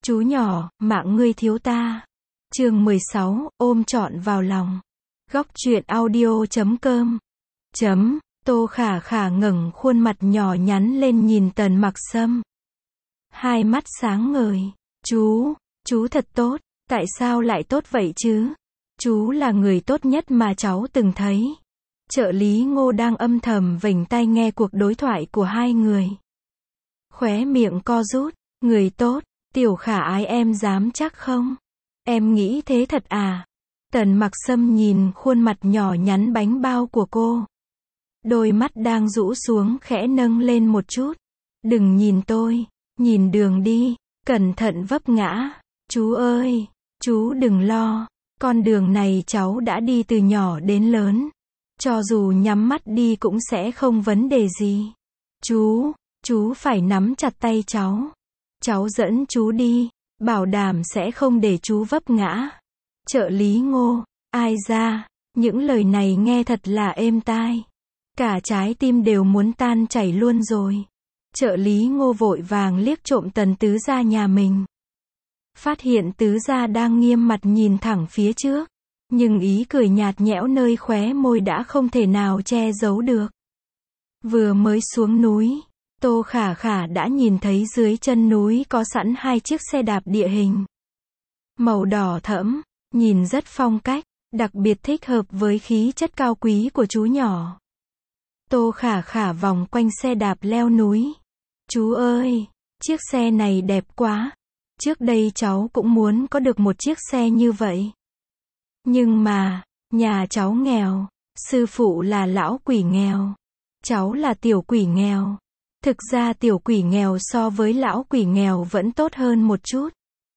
Chú nhỏ, mạng ngươi thiếu ta. Chương 16, ôm trọn vào lòng. Góc truyện audio.com. Tô Khả Khả ngẩng khuôn mặt nhỏ nhắn lên nhìn Tần Mặc Sâm. Hai mắt sáng ngời. Chú thật tốt. Tại sao lại tốt vậy chứ? Chú là người tốt nhất mà cháu từng thấy. Trợ lý Ngô đang âm thầm vểnh tai nghe cuộc đối thoại của hai người. Khóe miệng co rút. Người tốt, Tiểu Khả Ái em dám chắc không? Em nghĩ thế thật à? Tần Mặc Sâm nhìn khuôn mặt nhỏ nhắn bánh bao của cô. Đôi mắt đang rũ xuống khẽ nâng lên một chút. Đừng nhìn tôi, nhìn đường đi, cẩn thận vấp ngã. Chú ơi, chú đừng lo, con đường này cháu đã đi từ nhỏ đến lớn. Cho dù nhắm mắt đi cũng sẽ không vấn đề gì. Chú phải nắm chặt tay cháu. Cháu dẫn chú đi, bảo đảm sẽ không để chú vấp ngã. Trợ lý Ngô, ai ra, những lời này nghe thật là êm tai. Cả trái tim đều muốn tan chảy luôn rồi. Trợ lý Ngô vội vàng liếc trộm Tần Tứ Gia nhà mình. Phát hiện Tứ Gia đang nghiêm mặt nhìn thẳng phía trước. Nhưng ý cười nhạt nhẽo nơi khóe môi đã không thể nào che giấu được. Vừa mới xuống núi, Tô Khả Khả đã nhìn thấy dưới chân núi có sẵn hai chiếc xe đạp địa hình. Màu đỏ thẫm, nhìn rất phong cách, đặc biệt thích hợp với khí chất cao quý của chú nhỏ. Tô Khả Khả vòng quanh xe đạp leo núi. Chú ơi, chiếc xe này đẹp quá. Trước đây cháu cũng muốn có được một chiếc xe như vậy. Nhưng mà, nhà cháu nghèo, sư phụ là lão quỷ nghèo. Cháu là tiểu quỷ nghèo. Thực ra tiểu quỷ nghèo so với lão quỷ nghèo vẫn tốt hơn một chút.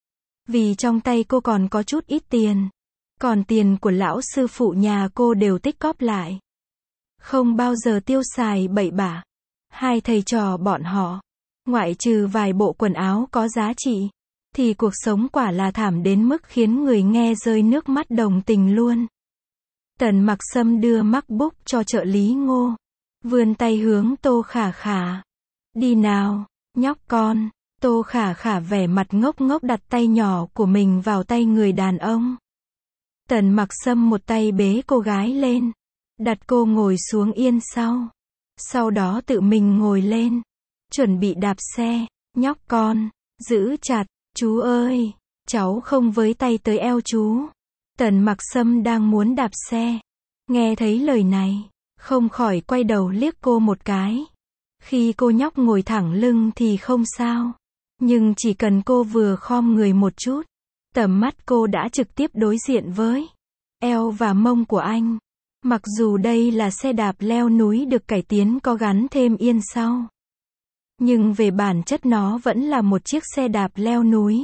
Vì trong tay cô còn có chút ít tiền. Còn tiền của lão sư phụ nhà cô đều tích cóp lại. Không bao giờ tiêu xài bậy bạ. Hai thầy trò bọn họ, ngoại trừ vài bộ quần áo có giá trị, thì cuộc sống quả là thảm đến mức khiến người nghe rơi nước mắt đồng tình luôn. Tần Mặc Sâm đưa MacBook cho trợ lý Ngô. Vươn tay hướng Tô Khả Khả. Đi nào, nhóc con. Tô Khả Khả vẻ mặt ngốc ngốc đặt tay nhỏ của mình vào tay người đàn ông. Tần Mặc Sâm một tay bế cô gái lên. Đặt cô ngồi xuống yên sau. Sau đó tự mình ngồi lên. Chuẩn bị đạp xe. Nhóc con, giữ chặt. Chú ơi, cháu không với tay tới eo chú. Tần Mặc Sâm đang muốn đạp xe. Nghe thấy lời này, không khỏi quay đầu liếc cô một cái. Khi cô nhóc ngồi thẳng lưng thì không sao. Nhưng chỉ cần cô vừa khom người một chút, tầm mắt cô đã trực tiếp đối diện với eo và mông của anh. Mặc dù đây là xe đạp leo núi được cải tiến có gắn thêm yên sau. Nhưng về bản chất nó vẫn là một chiếc xe đạp leo núi.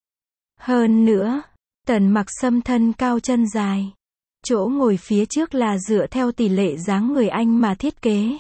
Hơn nữa, Tần Mặc Sâm thân cao chân dài. Chỗ ngồi phía trước là dựa theo tỷ lệ dáng người anh mà thiết kế.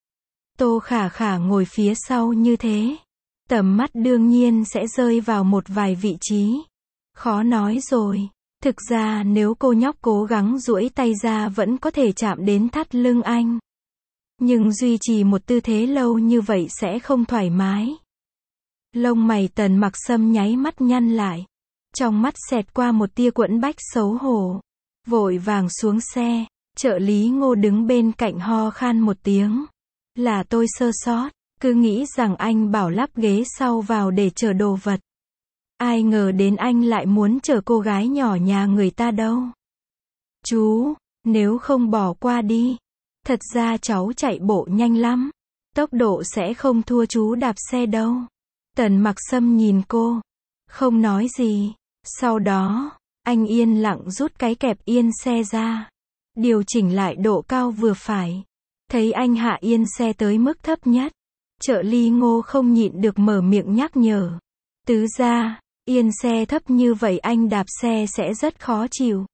Tô Khả Khả ngồi phía sau như thế. Tầm mắt đương nhiên sẽ rơi vào một vài vị trí. Khó nói rồi. Thực ra nếu cô nhóc cố gắng duỗi tay ra vẫn có thể chạm đến thắt lưng anh. Nhưng duy trì một tư thế lâu như vậy sẽ không thoải mái. Lông mày Tần Mặc Sâm nháy mắt nhăn lại. Trong mắt xẹt qua một tia quẫn bách xấu hổ. Vội vàng xuống xe. Trợ lý Ngô đứng bên cạnh ho khan một tiếng. Là tôi sơ sót. Cứ nghĩ rằng anh bảo lắp ghế sau vào để chở đồ vật. Ai ngờ đến anh lại muốn chở cô gái nhỏ nhà người ta đâu. Chú, nếu không bỏ qua đi. Thật ra cháu chạy bộ nhanh lắm. Tốc độ sẽ không thua chú đạp xe đâu. Tần Mặc Sâm nhìn cô. Không nói gì. Sau đó, anh yên lặng rút cái kẹp yên xe ra. Điều chỉnh lại độ cao vừa phải. Thấy anh hạ yên xe tới mức thấp nhất. Trợ lý Ngô không nhịn được mở miệng nhắc nhở. Tứ gia, yên xe thấp như vậy anh đạp xe sẽ rất khó chịu.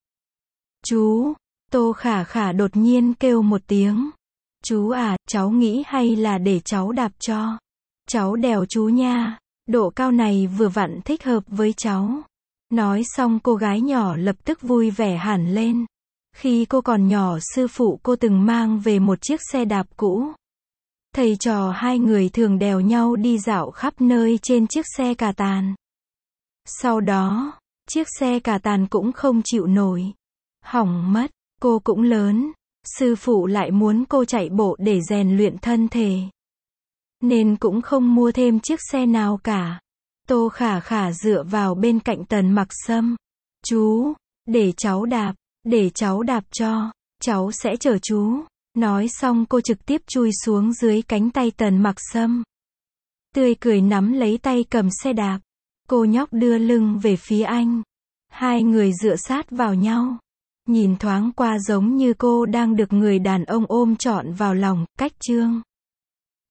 Chú, Tô Khả Khả đột nhiên kêu một tiếng. Chú à, cháu nghĩ hay là để cháu đạp cho. Cháu đèo chú nha, độ cao này vừa vặn thích hợp với cháu. Nói xong cô gái nhỏ lập tức vui vẻ hẳn lên. Khi cô còn nhỏ sư phụ cô từng mang về một chiếc xe đạp cũ. Thầy trò hai người thường đèo nhau đi dạo khắp nơi trên chiếc xe cà tàn. Sau đó, chiếc xe cà tàn cũng không chịu nổi. Hỏng mất, cô cũng lớn. Sư phụ lại muốn cô chạy bộ để rèn luyện thân thể. Nên cũng không mua thêm chiếc xe nào cả. Tô Khả Khả dựa vào bên cạnh Tần Mặc Sâm. Chú, để cháu đạp cho. Cháu sẽ chở chú. Nói xong cô trực tiếp chui xuống dưới cánh tay Tần Mặc Sâm. Tươi cười nắm lấy tay cầm xe đạp. Cô nhóc đưa lưng về phía anh. Hai người dựa sát vào nhau. Nhìn thoáng qua giống như cô đang được người đàn ông ôm trọn vào lòng. Cách chương